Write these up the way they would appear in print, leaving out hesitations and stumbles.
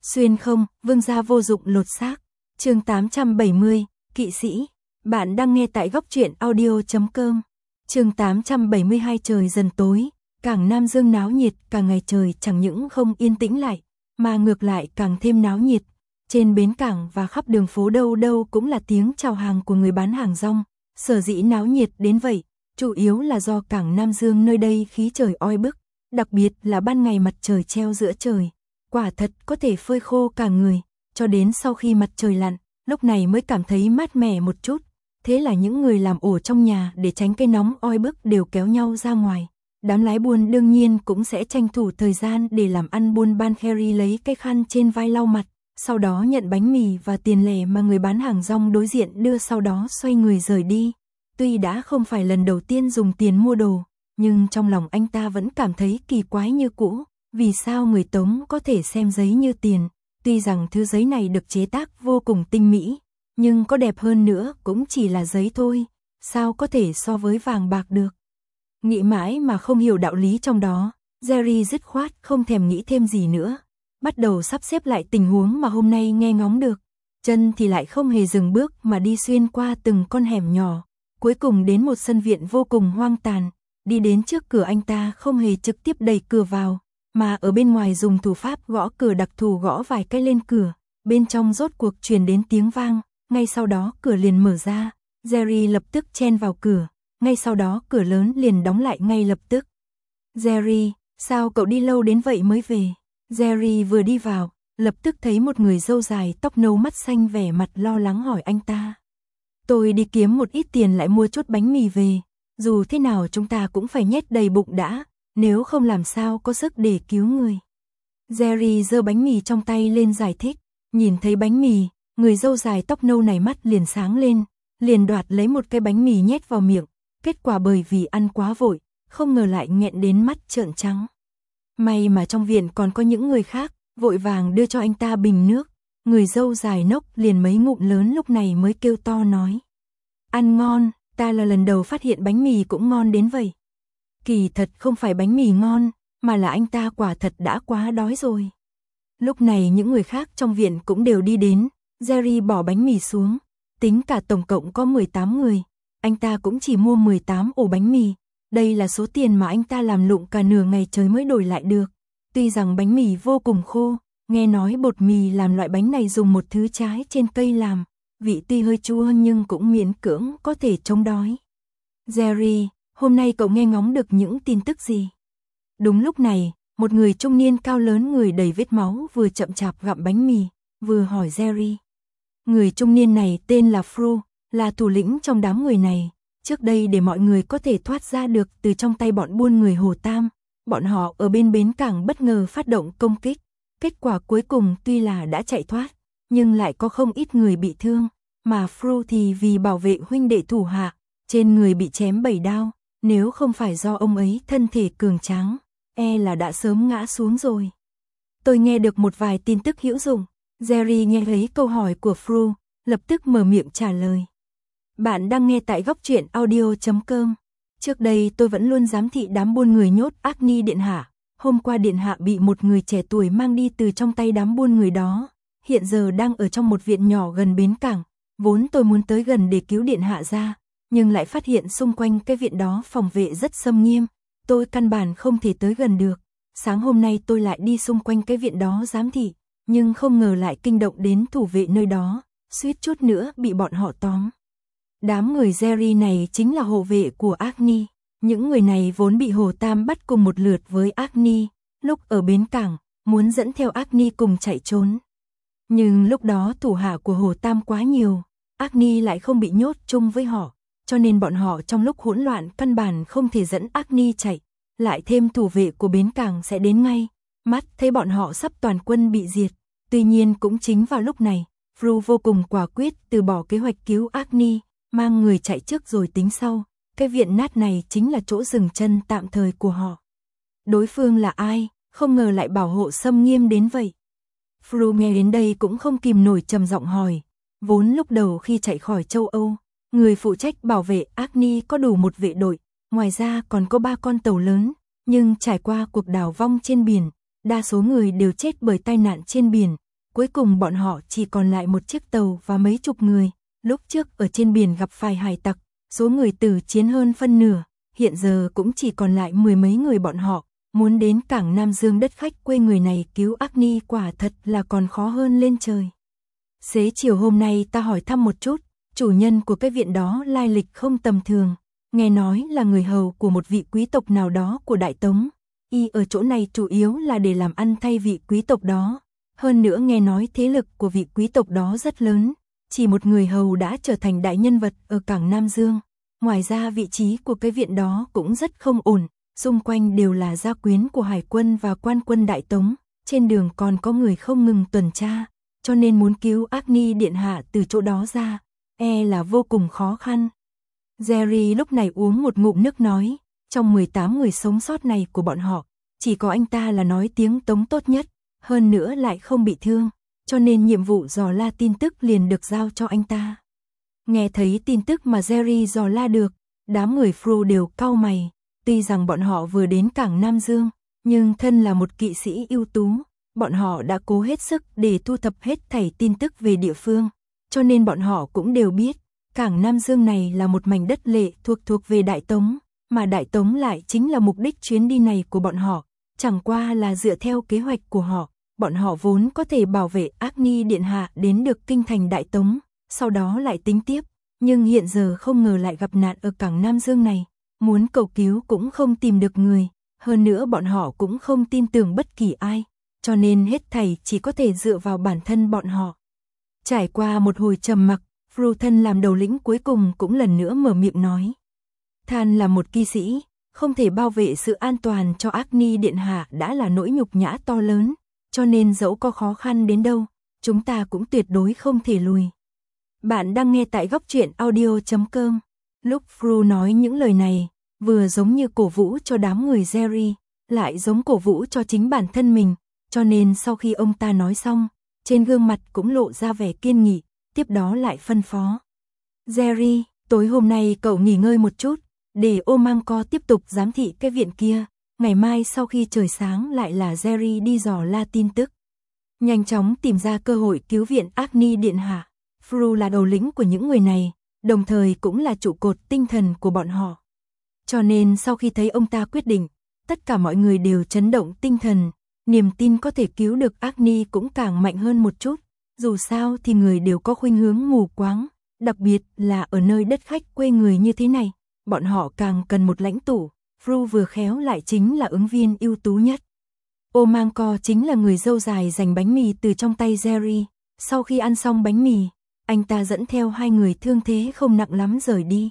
Xuyên không, vương gia vô dụng lột xác. Chương 870, kỵ sĩ. Bạn đang nghe tại góc truyện audio.com. Chương 872. Trời dần tối, cảng Nam Dương náo nhiệt, càng ngày trời chẳng những không yên tĩnh lại, mà ngược lại càng thêm náo nhiệt. Trên bến cảng và khắp đường phố đâu đâu cũng là tiếng chào hàng của người bán hàng rong. Sở dĩ náo nhiệt đến vậy, chủ yếu là do cảng Nam Dương nơi đây khí trời oi bức, đặc biệt là ban ngày mặt trời treo giữa trời. Quả thật có thể phơi khô cả người, cho đến sau khi mặt trời lặn, lúc này mới cảm thấy mát mẻ một chút. Thế là những người làm ổ trong nhà để tránh cái nóng oi bức đều kéo nhau ra ngoài. Đám lái buôn đương nhiên cũng sẽ tranh thủ thời gian để làm ăn buôn ban. Harry lấy cái khăn trên vai lau mặt, sau đó nhận bánh mì và tiền lẻ mà người bán hàng rong đối diện đưa, sau đó xoay người rời đi. Tuy đã không phải lần đầu tiên dùng tiền mua đồ, nhưng trong lòng anh ta vẫn cảm thấy kỳ quái như cũ. Vì sao người Tống có thể xem giấy như tiền? Tuy rằng thứ giấy này được chế tác vô cùng tinh mỹ, nhưng có đẹp hơn nữa cũng chỉ là giấy thôi, sao có thể so với vàng bạc được? Nghĩ mãi mà không hiểu đạo lý trong đó, Jerry dứt khoát không thèm nghĩ thêm gì nữa, bắt đầu sắp xếp lại tình huống mà hôm nay nghe ngóng được. Chân thì lại không hề dừng bước mà đi xuyên qua từng con hẻm nhỏ, cuối cùng đến một sân viện vô cùng hoang tàn. Đi đến trước cửa, anh ta không hề trực tiếp đẩy cửa vào, mà ở bên ngoài dùng thủ pháp gõ cửa đặc thù, gõ vài cái lên cửa. Bên trong rốt cuộc truyền đến tiếng vang, ngay sau đó cửa liền mở ra. Jerry lập tức chen vào cửa, ngay sau đó cửa lớn liền đóng lại ngay lập tức. Jerry, sao cậu đi lâu đến vậy mới về? Jerry vừa đi vào, lập tức thấy một người râu dài tóc nâu mắt xanh vẻ mặt lo lắng hỏi anh ta. Tôi đi kiếm một ít tiền lại mua chút bánh mì về, dù thế nào chúng ta cũng phải nhét đầy bụng đã, nếu không làm sao có sức để cứu người. Jerry giơ bánh mì trong tay lên giải thích, nhìn thấy bánh mì, người râu dài tóc nâu này mắt liền sáng lên, liền đoạt lấy một cái bánh mì nhét vào miệng, kết quả bởi vì ăn quá vội, không ngờ lại nghẹn đến mắt trợn trắng. May mà trong viện còn có những người khác, vội vàng đưa cho anh ta bình nước, người râu dài nốc liền mấy ngụm lớn lúc này mới kêu to nói. Ăn ngon, ta là lần đầu phát hiện bánh mì cũng ngon đến vậy. Kỳ thật không phải bánh mì ngon, mà là anh ta quả thật đã quá đói rồi. Lúc này những người khác trong viện cũng đều đi đến, Jerry bỏ bánh mì xuống, tính cả tổng cộng có 18 người, anh ta cũng chỉ mua 18 ổ bánh mì, đây là số tiền mà anh ta làm lụng cả nửa ngày trời mới đổi lại được. Tuy rằng bánh mì vô cùng khô, nghe nói bột mì làm loại bánh này dùng một thứ trái trên cây làm, vị tuy hơi chua nhưng cũng miễn cưỡng có thể chống đói. Jerry, hôm nay cậu nghe ngóng được những tin tức gì? Đúng lúc này, một người trung niên cao lớn người đầy vết máu vừa chậm chạp gặm bánh mì, vừa hỏi Jerry. Người trung niên này tên là Fru, là thủ lĩnh trong đám người này. Trước đây để mọi người có thể thoát ra được từ trong tay bọn buôn người Hồ Tam, bọn họ ở bên bến cảng bất ngờ phát động công kích. Kết quả cuối cùng tuy là đã chạy thoát, nhưng lại có không ít người bị thương, mà Fru thì vì bảo vệ huynh đệ thủ hạ, trên người bị chém 7 đao, nếu không phải do ông ấy thân thể cường tráng, e là đã sớm ngã xuống rồi. Tôi nghe được một vài tin tức hữu dụng. Jerry nghe thấy câu hỏi của Fru, lập tức mở miệng trả lời. Bạn đang nghe tại góc truyện audio.com. Trước đây tôi vẫn luôn giám thị đám buôn người nhốt Agni điện hạ. Hôm qua điện hạ bị một người trẻ tuổi mang đi từ trong tay đám buôn người đó. Hiện giờ đang ở trong một viện nhỏ gần bến cảng. Vốn tôi muốn tới gần để cứu điện hạ ra, nhưng lại phát hiện xung quanh cái viện đó phòng vệ rất xâm nghiêm. Tôi căn bản không thể tới gần được. Sáng hôm nay tôi lại đi xung quanh cái viện đó giám thị, nhưng không ngờ lại kinh động đến thủ vệ nơi đó, suýt chút nữa bị bọn họ tóm. Đám người Jerry này chính là hộ vệ của Agni. Những người này vốn bị Hồ Tam bắt cùng một lượt với Agni, lúc ở bến cảng, muốn dẫn theo Agni cùng chạy trốn. Nhưng lúc đó thủ hạ của Hồ Tam quá nhiều, Agni lại không bị nhốt chung với họ, cho nên bọn họ trong lúc hỗn loạn căn bản không thể dẫn Agni chạy. Lại thêm thủ vệ của bến cảng sẽ đến ngay, mắt thấy bọn họ sắp toàn quân bị diệt. Tuy nhiên cũng chính vào lúc này, Fru vô cùng quả quyết từ bỏ kế hoạch cứu Agni, mang người chạy trước rồi tính sau. Cái viện nát này chính là chỗ dừng chân tạm thời của họ. Đối phương là ai, không ngờ lại bảo hộ xâm nghiêm đến vậy. Fru nghe đến đây cũng không kìm nổi trầm giọng hỏi. Vốn lúc đầu khi chạy khỏi châu Âu, người phụ trách bảo vệ Agni có đủ một vệ đội, ngoài ra còn có 3 con tàu lớn, nhưng trải qua cuộc đảo vong trên biển, đa số người đều chết bởi tai nạn trên biển, cuối cùng bọn họ chỉ còn lại một chiếc tàu và mấy chục người. Lúc trước ở trên biển gặp phải hải tặc, số người tử chiến hơn phân nửa, hiện giờ cũng chỉ còn lại mười mấy người bọn họ. Muốn đến cảng Nam Dương đất khách quê người này cứu Agni quả thật là còn khó hơn lên trời. Xế chiều hôm nay ta hỏi thăm một chút, chủ nhân của cái viện đó lai lịch không tầm thường, nghe nói là người hầu của một vị quý tộc nào đó của Đại Tống. Y ở chỗ này chủ yếu là để làm ăn thay vị quý tộc đó. Hơn nữa nghe nói thế lực của vị quý tộc đó rất lớn, chỉ một người hầu đã trở thành đại nhân vật ở cảng Nam Dương. Ngoài ra vị trí của cái viện đó cũng rất không ổn, xung quanh đều là gia quyến của hải quân và quan quân Đại Tống, trên đường còn có người không ngừng tuần tra, cho nên muốn cứu Agni điện hạ từ chỗ đó ra, là vô cùng khó khăn. Jerry lúc này uống một ngụm nước nói, trong 18 người sống sót này của bọn họ, chỉ có anh ta là nói tiếng Tống tốt nhất, hơn nữa lại không bị thương, cho nên nhiệm vụ dò la tin tức liền được giao cho anh ta. Nghe thấy tin tức mà Jerry dò la được, đám người Fru đều cau mày, tuy rằng bọn họ vừa đến cảng Nam Dương, nhưng thân là một kỵ sĩ ưu tú, bọn họ đã cố hết sức để thu thập hết thảy tin tức về địa phương, cho nên bọn họ cũng đều biết, cảng Nam Dương này là một mảnh đất lệ thuộc về Đại Tống, mà Đại Tống lại chính là mục đích chuyến đi này của bọn họ, chẳng qua là dựa theo kế hoạch của họ, bọn họ vốn có thể bảo vệ Agni điện hạ đến được kinh thành Đại Tống, sau đó lại tính tiếp, nhưng hiện giờ không ngờ lại gặp nạn ở cảng Nam Dương này, muốn cầu cứu cũng không tìm được người, hơn nữa bọn họ cũng không tin tưởng bất kỳ ai, cho nên hết thảy chỉ có thể dựa vào bản thân bọn họ. Trải qua một hồi trầm mặc, Fru thân làm đầu lĩnh cuối cùng cũng lần nữa mở miệng nói. Than là một kỵ sĩ, không thể bảo vệ sự an toàn cho Agni điện hạ đã là nỗi nhục nhã to lớn, cho nên dẫu có khó khăn đến đâu, chúng ta cũng tuyệt đối không thể lùi. Bạn đang nghe tại góc truyện audio.com. Lúc Fru nói những lời này, vừa giống như cổ vũ cho đám người Jerry, lại giống cổ vũ cho chính bản thân mình, cho nên sau khi ông ta nói xong, trên gương mặt cũng lộ ra vẻ kiên nghị, tiếp đó lại phân phó. Jerry, tối hôm nay cậu nghỉ ngơi một chút, để Omangco tiếp tục giám thị cái viện kia, ngày mai sau khi trời sáng lại là Jerry đi dò la tin tức. Nhanh chóng tìm ra cơ hội cứu viện Agni điện hạ. Fru là đầu lĩnh của những người này, đồng thời cũng là trụ cột tinh thần của bọn họ. Cho nên sau khi thấy ông ta quyết định, tất cả mọi người đều chấn động tinh thần, niềm tin có thể cứu được Agni cũng càng mạnh hơn một chút. Dù sao thì người đều có khuynh hướng mù quáng, đặc biệt là ở nơi đất khách quê người như thế này, bọn họ càng cần một lãnh tụ. Fru vừa khéo lại chính là ứng viên ưu tú nhất. Omangco chính là người dâu dài giành bánh mì từ trong tay Jerry. Sau khi ăn xong bánh mì, anh ta dẫn theo hai người thương thế không nặng lắm rời đi.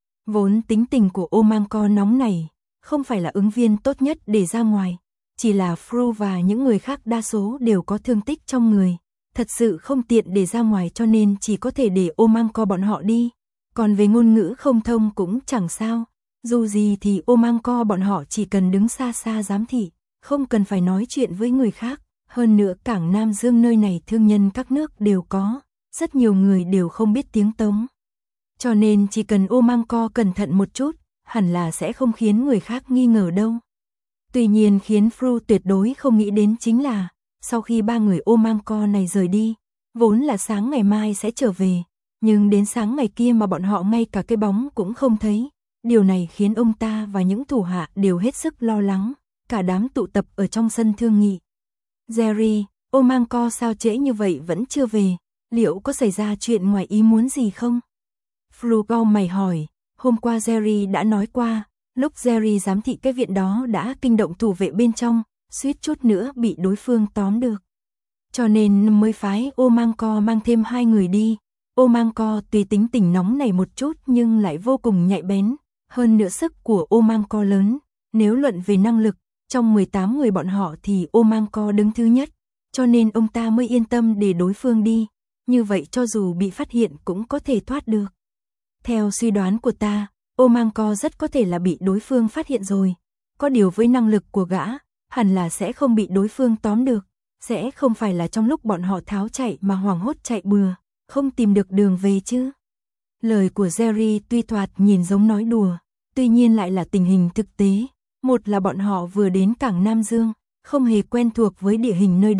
Vốn tính tình của Omangco nóng này, không phải là ứng viên tốt nhất để ra ngoài, chỉ là Fru và những người khác đa số đều có thương tích trong người, thật sự không tiện để ra ngoài cho nên chỉ có thể để Omangco bọn họ đi. Còn về ngôn ngữ không thông cũng chẳng sao, dù gì thì Omangco bọn họ chỉ cần đứng xa xa giám thị, không cần phải nói chuyện với người khác. Hơn nữa cảng Nam Dương nơi này thương nhân các nước đều có, rất nhiều người đều không biết tiếng Tống. Cho nên chỉ cần Omangco cẩn thận một chút, hẳn là sẽ không khiến người khác nghi ngờ đâu. Tuy nhiên khiến Fru tuyệt đối không nghĩ đến chính là, sau khi ba người Omangco này rời đi, vốn là sáng ngày mai sẽ trở về, nhưng đến sáng ngày kia mà bọn họ ngay cả cái bóng cũng không thấy. Điều này khiến ông ta và những thủ hạ đều hết sức lo lắng, cả đám tụ tập ở trong sân thương nghị. Jerry, Omangco sao trễ như vậy vẫn chưa về, liệu có xảy ra chuyện ngoài ý muốn gì không? Fru cau mày hỏi, hôm qua Jerry đã nói qua, lúc Jerry giám thị cái viện đó đã kinh động thủ vệ bên trong, suýt chút nữa bị đối phương tóm được. Cho nên mới phái Omangco mang thêm hai người đi. Omangco tuy tính tình nóng này một chút nhưng lại vô cùng nhạy bén, hơn nữa sức của Omangco lớn, nếu luận về năng lực, trong 18 người bọn họ thì Omangco đứng thứ nhất, cho nên ông ta mới yên tâm để đối phương đi, như vậy cho dù bị phát hiện cũng có thể thoát được. Theo suy đoán của ta, Omangco rất có thể là bị đối phương phát hiện rồi, có điều với năng lực của gã, hẳn là sẽ không bị đối phương tóm được, sẽ không phải là trong lúc bọn họ tháo chạy mà hoảng hốt chạy bừa, không tìm được đường về chứ. Lời của Jerry tuy thoạt nhìn giống nói đùa, tuy nhiên lại là tình hình thực tế. Một là bọn họ vừa đến cảng Nam Dương, không hề quen thuộc với địa hình nơi đây,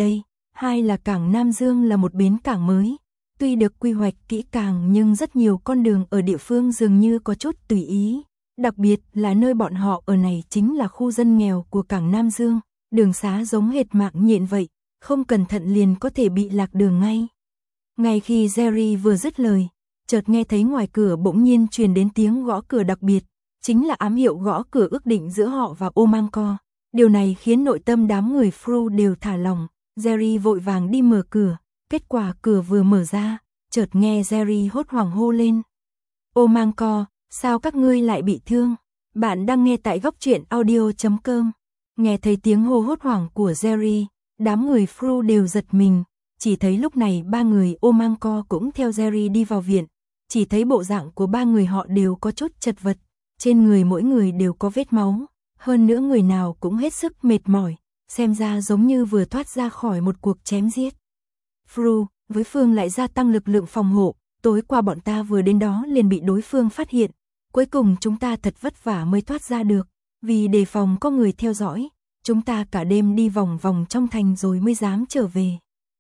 hai là cảng Nam Dương là một bến cảng mới. Tuy được quy hoạch kỹ càng nhưng rất nhiều con đường ở địa phương dường như có chút tùy ý. Đặc biệt là nơi bọn họ ở này chính là khu dân nghèo của cảng Nam Dương. Đường xá giống hệt mạng nhện vậy, không cẩn thận liền có thể bị lạc đường ngay. Ngay khi Jerry vừa dứt lời, chợt nghe thấy ngoài cửa bỗng nhiên truyền đến tiếng gõ cửa đặc biệt, chính là ám hiệu gõ cửa ước định giữa họ và Omangco. Điều này khiến nội tâm đám người Fru đều thả lỏng. Jerry vội vàng đi mở cửa, kết quả cửa vừa mở ra, chợt nghe Jerry hốt hoảng hô lên. Omangco, sao các ngươi lại bị thương? Bạn đang nghe tại góc truyện audio.com. Nghe thấy tiếng hô hốt hoảng của Jerry, đám người Fru đều giật mình. Chỉ thấy lúc này ba người Omangco cũng theo Jerry đi vào viện. Chỉ thấy bộ dạng của ba người họ đều có chút chật vật. Trên người mỗi người đều có vết máu. Hơn nữa người nào cũng hết sức mệt mỏi. Xem ra giống như vừa thoát ra khỏi một cuộc chém giết. Fru, với Phương lại gia tăng lực lượng phòng hộ. Tối qua bọn ta vừa đến đó liền bị đối phương phát hiện. Cuối cùng chúng ta thật vất vả mới thoát ra được. Vì đề phòng có người theo dõi, chúng ta cả đêm đi vòng vòng trong thành rồi mới dám trở về.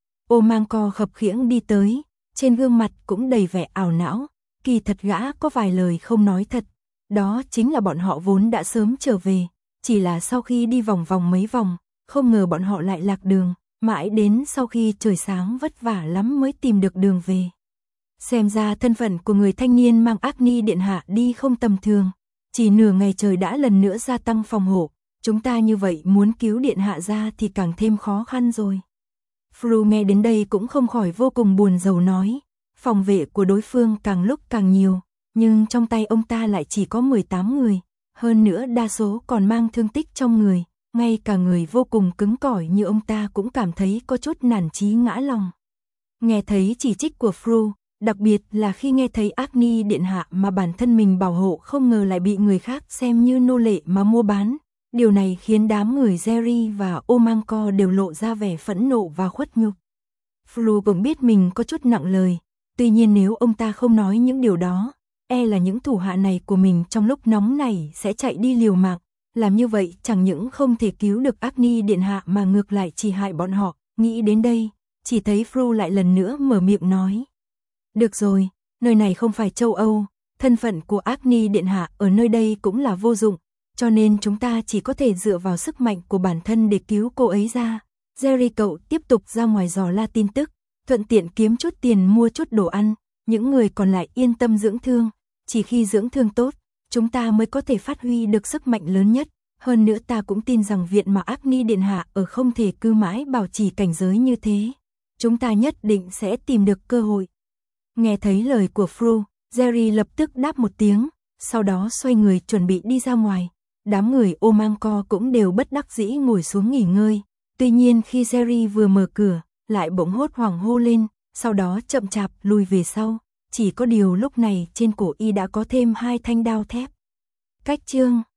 Omangco khập khiễng đi tới, trên gương mặt cũng đầy vẻ ảo não. Kỳ thật gã có vài lời không nói thật. Đó chính là bọn họ vốn đã sớm trở về. Chỉ là sau khi đi vòng vòng mấy vòng, không ngờ bọn họ lại lạc đường. Mãi đến sau khi trời sáng vất vả lắm mới tìm được đường về. Xem ra thân phận của người thanh niên mang Agni Điện Hạ đi không tầm thường. Chỉ nửa ngày trời đã lần nữa gia tăng phòng hộ. Chúng ta như vậy muốn cứu Điện Hạ ra thì càng thêm khó khăn rồi. Fru nghe đến đây cũng không khỏi vô cùng buồn rầu nói. Phòng vệ của đối phương càng lúc càng nhiều. Nhưng trong tay ông ta lại chỉ có 18 người. Hơn nữa đa số còn mang thương tích trong người. Ngay cả người vô cùng cứng cỏi như ông ta cũng cảm thấy có chút nản chí ngã lòng. Nghe thấy chỉ trích của Fru, đặc biệt là khi nghe thấy Agni Điện Hạ mà bản thân mình bảo hộ không ngờ lại bị người khác xem như nô lệ mà mua bán. Điều này khiến đám người Jerry và Omangco đều lộ ra vẻ phẫn nộ và khuất nhục. Fru cũng biết mình có chút nặng lời, tuy nhiên nếu ông ta không nói những điều đó, e là những thủ hạ này của mình trong lúc nóng này sẽ chạy đi liều mạng. Làm như vậy chẳng những không thể cứu được Agni Điện Hạ mà ngược lại chỉ hại bọn họ. Nghĩ đến đây, chỉ thấy Fru lại lần nữa mở miệng nói. Được rồi, nơi này không phải châu Âu, thân phận của Agni Điện Hạ ở nơi đây cũng là vô dụng, cho nên chúng ta chỉ có thể dựa vào sức mạnh của bản thân để cứu cô ấy ra. Jerry cậu tiếp tục ra ngoài dò la tin tức, thuận tiện kiếm chút tiền mua chút đồ ăn, những người còn lại yên tâm dưỡng thương, chỉ khi dưỡng thương tốt, chúng ta mới có thể phát huy được sức mạnh lớn nhất. Hơn nữa ta cũng tin rằng viện mà Agni Điện Hạ ở không thể cứ mãi bảo trì cảnh giới như thế. Chúng ta nhất định sẽ tìm được cơ hội. Nghe thấy lời của Fru, Jerry lập tức đáp một tiếng, sau đó xoay người chuẩn bị đi ra ngoài. Đám người Omangco cũng đều bất đắc dĩ ngồi xuống nghỉ ngơi. Tuy nhiên khi Jerry vừa mở cửa, lại bỗng hốt hoảng hô lên, sau đó chậm chạp lùi về sau. Chỉ có điều lúc này trên cổ y đã có thêm 2 thanh đao thép. Cách chương